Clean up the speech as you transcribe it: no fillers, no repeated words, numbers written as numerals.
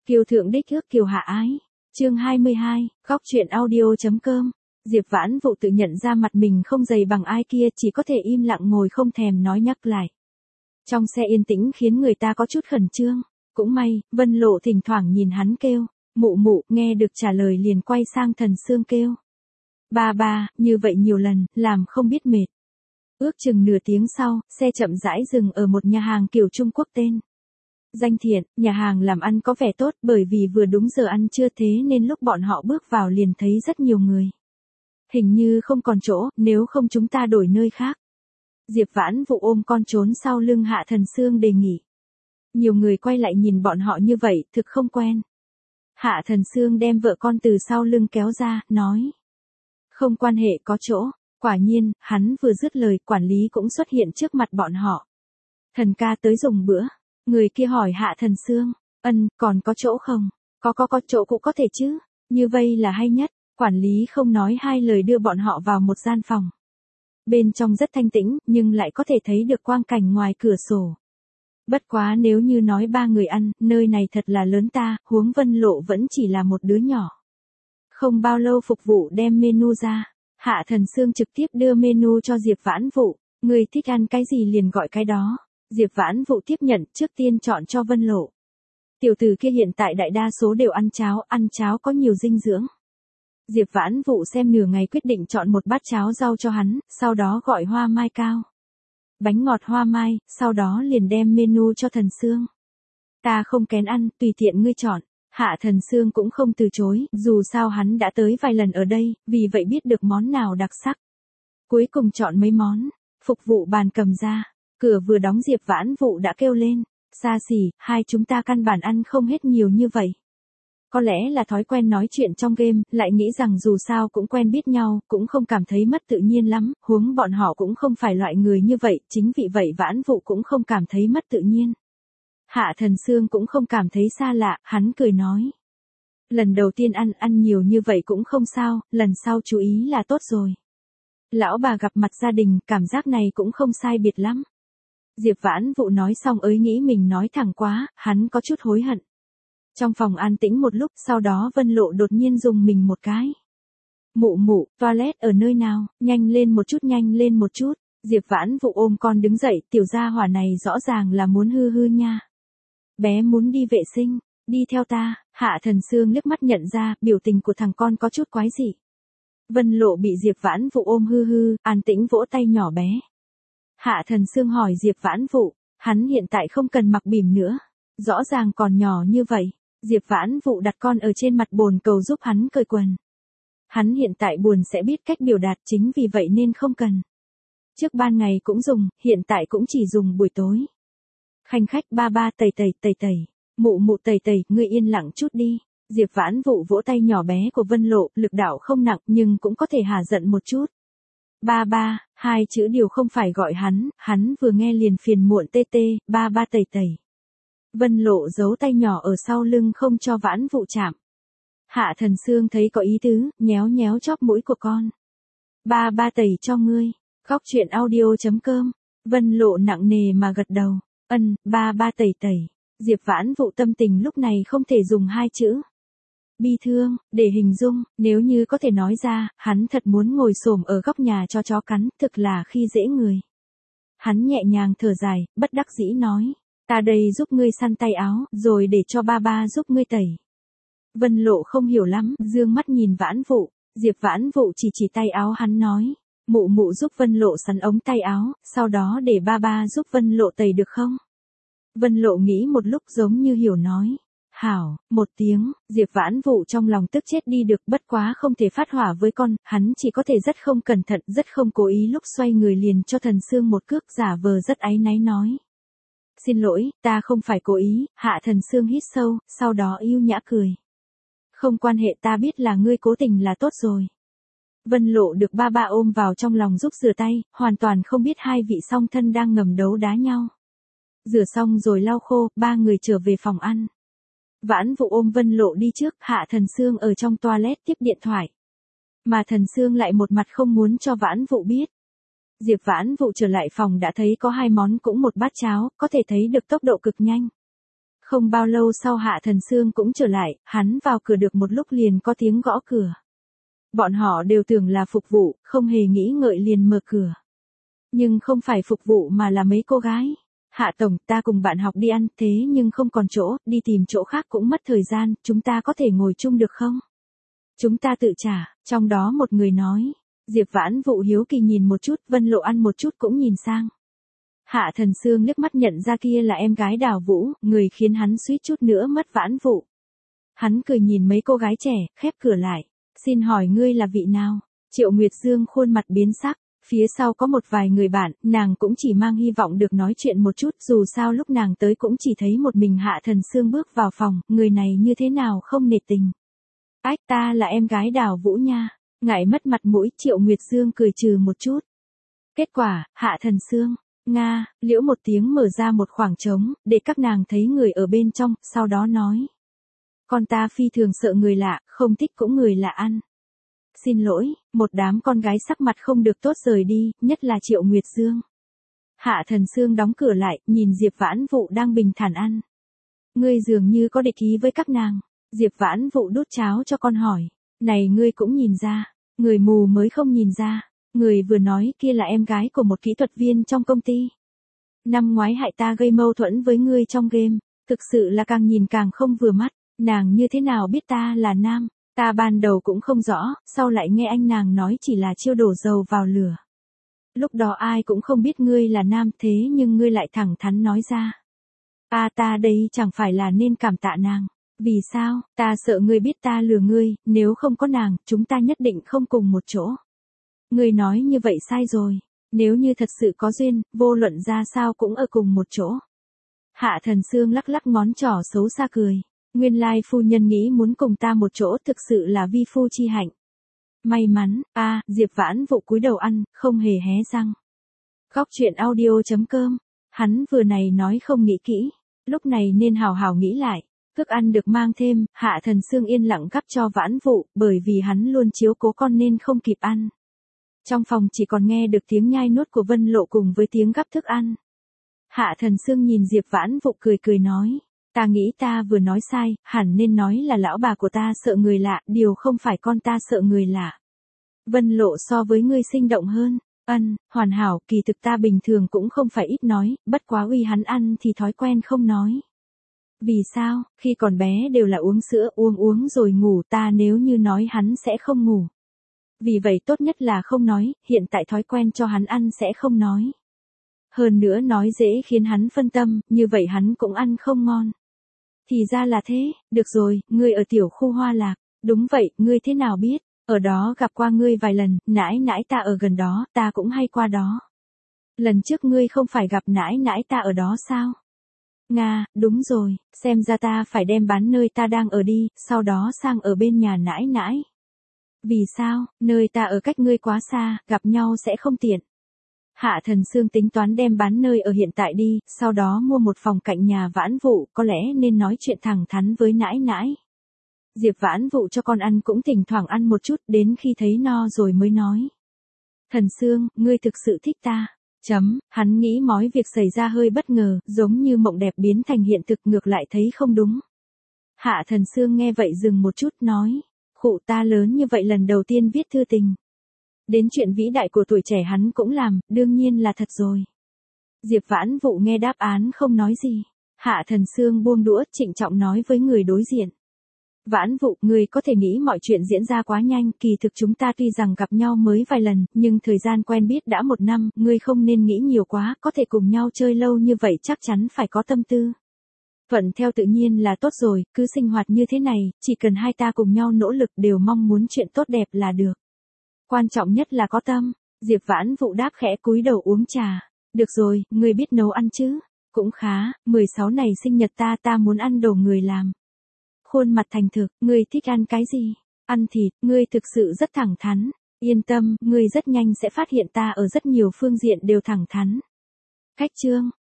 Kiều thượng đích ước kiều hạ ái. Chương 22, góc truyện audio.com. Diệp Vãn Vụ tự nhận ra mặt mình không dày bằng ai kia, chỉ có thể im lặng ngồi không thèm nói nhắc lại. Trong xe yên tĩnh khiến người ta có chút khẩn trương. Cũng may, Vân Lộ thỉnh thoảng nhìn hắn kêu, mụ mụ, nghe được trả lời liền quay sang Thần Sương kêu. Ba ba, như vậy nhiều lần, làm không biết mệt. Ước chừng nửa tiếng sau, xe chậm rãi dừng ở một nhà hàng kiểu Trung Quốc tên Danh Thiện. Nhà hàng làm ăn có vẻ tốt, bởi vì vừa đúng giờ ăn trưa, thế nên lúc bọn họ bước vào liền thấy rất nhiều người. Hình như không còn chỗ, nếu không chúng ta đổi nơi khác. Diệp Vãn Vụ ôm con trốn sau lưng Hạ Thần Sương đề nghị. Nhiều người quay lại nhìn bọn họ như vậy, thực không quen. Hạ Thần Sương đem vợ con từ sau lưng kéo ra, nói. Không quan hệ, có chỗ. Quả nhiên, hắn vừa dứt lời, quản lý cũng xuất hiện trước mặt bọn họ. Thần ca tới dùng bữa. Người kia hỏi Hạ Thần Sương. Còn có chỗ không? Có chỗ cũng có thể chứ. Như vậy là hay nhất. Quản lý không nói hai lời đưa bọn họ vào một gian phòng. Bên trong rất thanh tĩnh, nhưng lại có thể thấy được quang cảnh ngoài cửa sổ. Bất quá nếu như nói ba người ăn, nơi này thật là lớn ta, huống Vân Lộ vẫn chỉ là một đứa nhỏ. Không bao lâu phục vụ đem menu ra. Hạ Thần Sương trực tiếp đưa menu cho Diệp Vãn Vụ. Người thích ăn cái gì liền gọi cái đó. Diệp Vãn Vụ tiếp nhận, trước tiên chọn cho Vân Lộ. Tiểu tử kia hiện tại đại đa số đều ăn cháo có nhiều dinh dưỡng. Diệp Vãn Vụ xem nửa ngày quyết định chọn một bát cháo rau cho hắn, sau đó gọi hoa mai cao. Bánh ngọt hoa mai, sau đó liền đem menu cho Thần Sương. Ta không kén ăn, tùy tiện ngươi chọn. Hạ Thần Sương cũng không từ chối, dù sao hắn đã tới vài lần ở đây, vì vậy biết được món nào đặc sắc. Cuối cùng chọn mấy món, phục vụ bàn cầm ra, cửa vừa đóng Diệp Vãn Vụ đã kêu lên, xa xỉ, hai chúng ta căn bản ăn không hết nhiều như vậy. Có lẽ là thói quen nói chuyện trong game, lại nghĩ rằng dù sao cũng quen biết nhau, cũng không cảm thấy mất tự nhiên lắm, huống bọn họ cũng không phải loại người như vậy, chính vì vậy Vãn Vụ cũng không cảm thấy mất tự nhiên. Hạ Thần Sương cũng không cảm thấy xa lạ, hắn cười nói. Lần đầu tiên ăn nhiều như vậy cũng không sao, lần sau chú ý là tốt rồi. Lão bà gặp mặt gia đình, cảm giác này cũng không sai biệt lắm. Diệp Vãn Vụ nói xong nghĩ mình nói thẳng quá, hắn có chút hối hận. Trong phòng an tĩnh một lúc, sau đó Vân Lộ đột nhiên dùng mình một cái. Mụ, toilet ở nơi nào, nhanh lên một chút. Diệp Vãn Vụ ôm con đứng dậy, tiểu gia hỏa này rõ ràng là muốn hư nha. Bé muốn đi vệ sinh, đi theo ta. Hạ Thần Sương liếc mắt nhận ra, biểu tình của thằng con có chút quái dị. Vân Lộ bị Diệp Vãn Vụ ôm an tĩnh vỗ tay nhỏ bé. Hạ Thần Sương hỏi Diệp Vãn Vụ, hắn hiện tại không cần mặc bỉm nữa. Rõ ràng còn nhỏ như vậy. Diệp Vãn Vụ đặt con ở trên mặt bồn cầu giúp hắn cởi quần. Hắn hiện tại buồn sẽ biết cách biểu đạt, chính vì vậy nên không cần. Trước ban ngày cũng dùng, hiện tại cũng chỉ dùng buổi tối. Khanh khách ba tẩy. Mụ tẩy, ngươi yên lặng chút đi. Diệp Vãn Vụ vỗ tay nhỏ bé của Vân Lộ, lực đạo không nặng nhưng cũng có thể hả giận một chút. Ba, hai chữ điều không phải gọi hắn vừa nghe liền phiền muộn ba tẩy. Vân Lộ giấu tay nhỏ ở sau lưng không cho Vãn Vụ chạm. Hạ Thần Sương thấy có ý tứ, nhéo chóp mũi của con. Ba tẩy cho ngươi. Góc truyện audio.com. Vân Lộ nặng nề mà gật đầu. Ba tẩy. Diệp Vãn Vụ tâm tình lúc này không thể dùng hai chữ bi thương để hình dung, nếu như có thể nói ra, hắn thật muốn ngồi xổm ở góc nhà cho chó cắn, thực là khi dễ người. Hắn nhẹ nhàng thở dài, bất đắc dĩ nói, ta đây giúp ngươi săn tay áo, rồi để cho ba giúp ngươi tẩy. Vân Lộ không hiểu lắm, dương mắt nhìn Vãn Vụ. Diệp Vãn Vụ chỉ tay áo hắn nói, mụ giúp Vân Lộ sắn ống tay áo, sau đó để ba giúp Vân Lộ tẩy được không? Vân Lộ nghĩ một lúc giống như hiểu nói. Hảo, một tiếng, Diệp Vãn Vụ trong lòng tức chết đi được, bất quá không thể phát hỏa với con, hắn chỉ có thể rất không cẩn thận, rất không cố ý lúc xoay người liền cho Thần Sương một cước, giả vờ rất áy náy nói. Xin lỗi, ta không phải cố ý. Hạ Thần Sương hít sâu, sau đó ưu nhã cười. Không quan hệ, ta biết là ngươi cố tình là tốt rồi. Vân Lộ được ba ôm vào trong lòng giúp rửa tay, hoàn toàn không biết hai vị song thân đang ngầm đấu đá nhau. Rửa xong rồi lau khô, ba người trở về phòng ăn. Vãn Vụ ôm Vân Lộ đi trước, Hạ Thần Sương ở trong toilet tiếp điện thoại. Mà Thần Sương lại một mặt không muốn cho Vãn Vụ biết. Diệp Vãn Vụ trở lại phòng đã thấy có hai món cũng một bát cháo, có thể thấy được tốc độ cực nhanh. Không bao lâu sau Hạ Thần Sương cũng trở lại, hắn vào cửa được một lúc liền có tiếng gõ cửa. Bọn họ đều tưởng là phục vụ, không hề nghĩ ngợi liền mở cửa. Nhưng không phải phục vụ mà là mấy cô gái. Hạ tổng, ta cùng bạn học đi ăn, thế nhưng không còn chỗ, đi tìm chỗ khác cũng mất thời gian, chúng ta có thể ngồi chung được không? Chúng ta tự trả, trong đó một người nói. Diệp Vãn Vũ hiếu kỳ nhìn một chút, Vân Lộ ăn một chút cũng nhìn sang. Hạ Thần Sương liếc mắt nhận ra kia là em gái Đào Vũ, người khiến hắn suýt chút nữa mất Vãn Vũ. Hắn cười nhìn mấy cô gái trẻ, khép cửa lại. Xin hỏi ngươi là vị nào? Triệu Nguyệt Dương khuôn mặt biến sắc. Phía sau có một vài người bạn, nàng cũng chỉ mang hy vọng được nói chuyện một chút, dù sao lúc nàng tới cũng chỉ thấy một mình Hạ Thần Sương bước vào phòng, người này như thế nào không nể tình. Ách, ta là em gái Đào Vũ nha. Ngại mất mặt mũi, Triệu Nguyệt Dương cười trừ một chút. Kết quả, Hạ Thần Sương, Nga, liễu một tiếng mở ra một khoảng trống, để các nàng thấy người ở bên trong, sau đó nói. Con ta phi thường sợ người lạ, không thích cũng người lạ ăn. Xin lỗi, một đám con gái sắc mặt không được tốt rời đi, nhất là Triệu Nguyệt Dương. Hạ Thần Sương đóng cửa lại, nhìn Diệp Vãn Vũ đang bình thản ăn. Ngươi dường như có địch ý với các nàng. Diệp Vãn Vũ đút cháo cho con hỏi. Này ngươi cũng nhìn ra, người mù mới không nhìn ra. Người vừa nói kia là em gái của một kỹ thuật viên trong công ty. Năm ngoái hại ta gây mâu thuẫn với ngươi trong game, thực sự là càng nhìn càng không vừa mắt. Nàng như thế nào biết ta là nam? Ta ban đầu cũng không rõ, sau lại nghe anh nàng nói chỉ là chiêu đổ dầu vào lửa. Lúc đó ai cũng không biết ngươi là nam thế nhưng ngươi lại thẳng thắn nói ra. Ta đây chẳng phải là nên cảm tạ nàng. Vì sao, ta sợ ngươi biết ta lừa ngươi, nếu không có nàng, chúng ta nhất định không cùng một chỗ. Ngươi nói như vậy sai rồi. Nếu như thật sự có duyên, vô luận ra sao cũng ở cùng một chỗ. Hạ Thần Sương lắc lắc ngón trỏ xấu xa cười. Nguyên lai phu nhân nghĩ muốn cùng ta một chỗ thực sự là vi phu chi hạnh. May mắn, Diệp Vãn Vũ cúi đầu ăn, không hề hé răng. Góc truyện audio.com. Hắn vừa này nói không nghĩ kỹ. Lúc này nên hào hào nghĩ lại. Thức ăn được mang thêm, Hạ Thần Sương yên lặng gắp cho Vãn Vũ, bởi vì hắn luôn chiếu cố con nên không kịp ăn. Trong phòng chỉ còn nghe được tiếng nhai nuốt của Vân Lộ cùng với tiếng gắp thức ăn. Hạ Thần Sương nhìn Diệp Vãn Vũ cười cười nói. Ta nghĩ ta vừa nói sai, hẳn nên nói là lão bà của ta sợ người lạ, điều không phải con ta sợ người lạ. Vân Lộ so với ngươi sinh động hơn. Hoàn hảo, kỳ thực ta bình thường cũng không phải ít nói, bất quá uy hắn ăn thì thói quen không nói. Vì sao, khi còn bé đều là uống sữa, uống rồi ngủ, ta nếu như nói hắn sẽ không ngủ. Vì vậy tốt nhất là không nói, hiện tại thói quen cho hắn ăn sẽ không nói. Hơn nữa nói dễ khiến hắn phân tâm, như vậy hắn cũng ăn không ngon. Thì ra là thế, được rồi, ngươi ở tiểu khu Hoa Lạc. Đúng vậy, ngươi thế nào biết, ở đó gặp qua ngươi vài lần, nãi nãi ta ở gần đó, ta cũng hay qua đó. Lần trước ngươi không phải gặp nãi nãi ta ở đó sao? Nga, đúng rồi, xem ra ta phải đem bán nơi ta đang ở đi, sau đó sang ở bên nhà nãi nãi. Vì sao, nơi ta ở cách ngươi quá xa, gặp nhau sẽ không tiện. Hạ Thần Sương tính toán đem bán nơi ở hiện tại đi, sau đó mua một phòng cạnh nhà Vãn Vũ, có lẽ nên nói chuyện thẳng thắn với nãi nãi. Diệp Vãn Vũ cho con ăn cũng thỉnh thoảng ăn một chút, đến khi thấy no rồi mới nói. Thần Sương, ngươi thực sự thích ta. Hắn nghĩ mọi việc xảy ra hơi bất ngờ, giống như mộng đẹp biến thành hiện thực, ngược lại thấy không đúng. Hạ Thần Sương nghe vậy dừng một chút nói. Khụ, ta lớn như vậy lần đầu tiên viết thư tình. Đến chuyện vĩ đại của tuổi trẻ hắn cũng làm, đương nhiên là thật rồi. Diệp Vãn Vũ nghe đáp án không nói gì. Hạ Thần Sương buông đũa, trịnh trọng nói với người đối diện. Vãn Vũ, người có thể nghĩ mọi chuyện diễn ra quá nhanh, kỳ thực chúng ta tuy rằng gặp nhau mới vài lần, nhưng thời gian quen biết đã 1 năm, ngươi không nên nghĩ nhiều quá, có thể cùng nhau chơi lâu như vậy chắc chắn phải có tâm tư. Thuận theo tự nhiên là tốt rồi, cứ sinh hoạt như thế này, chỉ cần hai ta cùng nhau nỗ lực đều mong muốn chuyện tốt đẹp là được. Quan trọng nhất là có tâm. Diệp Vãn Vũ đáp khẽ cúi đầu uống trà. Được rồi, ngươi biết nấu ăn chứ? Cũng khá, 16 này sinh nhật ta muốn ăn đồ người làm. Khuôn mặt thành thực, ngươi thích ăn cái gì? Ăn thịt, ngươi thực sự rất thẳng thắn. Yên tâm, ngươi rất nhanh sẽ phát hiện ta ở rất nhiều phương diện đều thẳng thắn. Khách trương,